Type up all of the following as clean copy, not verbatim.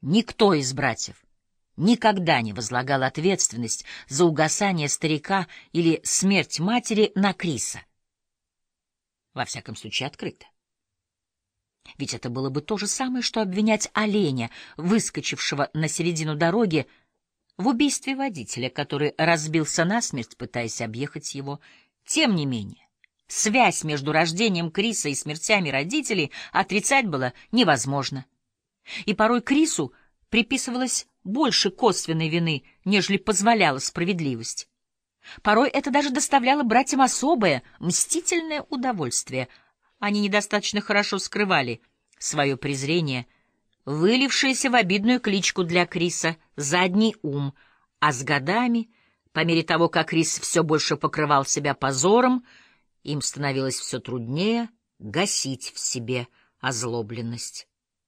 Никто из братьев никогда не возлагал ответственность за угасание старика или смерть матери на Криса. Во всяком случае, открыто. Ведь это было бы то же самое, что обвинять оленя, выскочившего на середину дороги, в убийстве водителя, который разбился насмерть, пытаясь объехать его. Тем не менее, связь между рождением Криса и смертями родителей отрицать было невозможно. И порой Крису приписывалось больше косвенной вины, нежели позволяла справедливость. Порой это даже доставляло братьям особое, мстительное удовольствие. Они недостаточно хорошо скрывали свое презрение, вылившееся в обидную кличку для Криса «задний ум», а с годами, по мере того, как Крис все больше покрывал себя позором, им становилось все труднее гасить в себе озлобленность.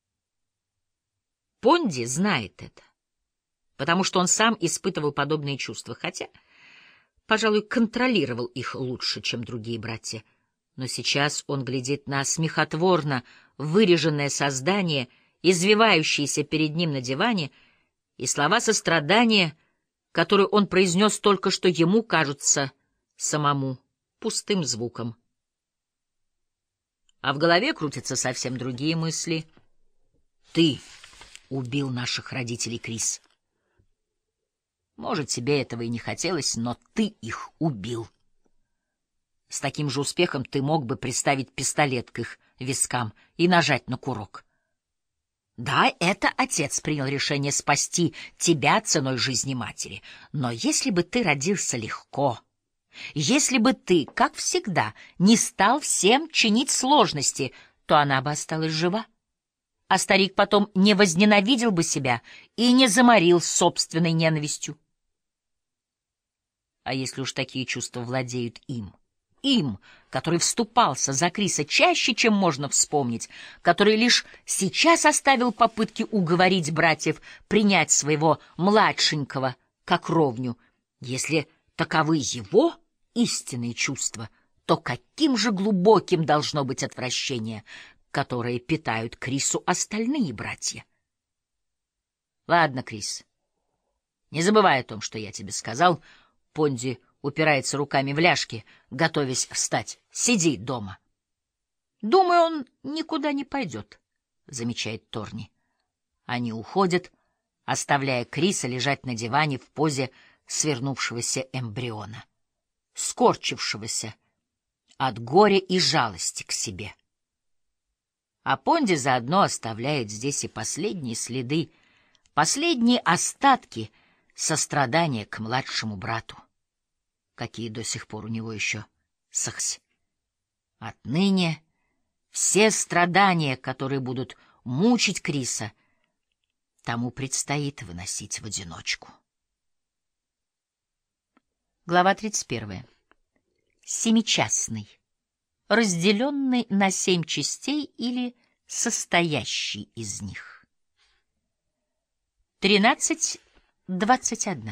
Понди знает это, потому что он сам испытывал подобные чувства, хотя, пожалуй, контролировал их лучше, чем другие братья. Но сейчас он глядит на смехотворно выреженное создание, извивающееся перед ним на диване, и слова сострадания, которые он произнес только что, ему кажутся самому пустым звуком. А в голове крутятся совсем другие мысли. «Ты убил наших родителей, Крис. Может, тебе этого и не хотелось, но ты их убил. С таким же успехом ты мог бы приставить пистолет к их вискам и нажать на курок. Да, это отец принял решение спасти тебя ценой жизни матери, но если бы ты родился легко, если бы ты, как всегда, не стал всем чинить сложности, то она бы осталась жива, а старик потом не возненавидел бы себя и не заморил собственной ненавистью. А если уж такие чувства владеют им, который вступался за Криса чаще, чем можно вспомнить, который лишь сейчас оставил попытки уговорить братьев принять своего младшенького как ровню, если таковы его истинные чувства, то каким же глубоким должно быть отвращение, которое питают Крису остальные братья? Ладно, Крис, не забывай о том, что я тебе сказал. Понди упирается руками в ляжки, готовясь встать. Сиди дома. Думаю, он никуда не пойдет, замечает Торни. Они уходят, оставляя Криса лежать на диване в позе свернувшегося эмбриона, скорчившегося от горя и жалости к себе. А Понди заодно оставляет здесь и последние следы, последние остатки сострадания к младшему брату, какие до сих пор у него еще сохся. Отныне все страдания, которые будут мучить Криса, тому предстоит выносить в одиночку. Глава 31. Семичастный, разделенный на 7 частей или состоящий из них. 13:21.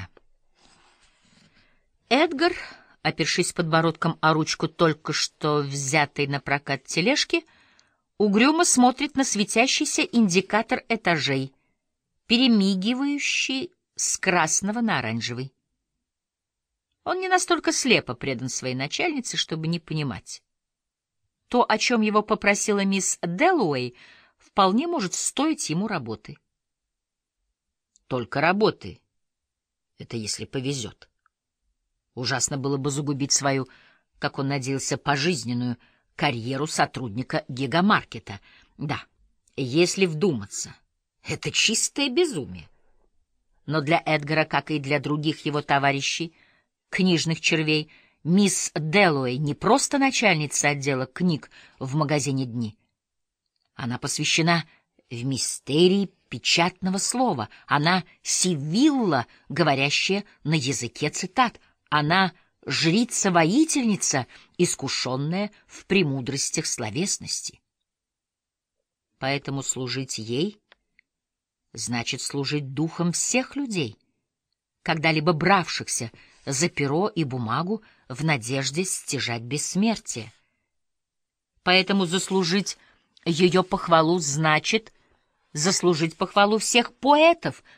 Эдгар, опершись подбородком о ручку только что взятой на прокат тележки, угрюмо смотрит на светящийся индикатор этажей, перемигивающий с красного на оранжевый. Он не настолько слепо предан своей начальнице, чтобы не понимать. То, о чем его попросила мисс Дэллоуэй, вполне может стоить ему работы. Только работы. Это если повезет. Ужасно было бы загубить свою, как он надеялся, пожизненную карьеру сотрудника гигамаркета. Да, если вдуматься, это чистое безумие. Но для Эдгара, как и для других его товарищей, книжных червей, мисс Дэллоуэй не просто начальница отдела книг в магазине «Дни». Она посвящена в мистерии печатного слова. Она сивилла, говорящая на языке цитат. Она жрица-воительница, искушенная в премудростях словесности. Поэтому служить ей значит служить духом всех людей, когда-либо бравшихся за перо и бумагу в надежде стяжать бессмертие. Поэтому заслужить ее похвалу значит заслужить похвалу всех поэтов,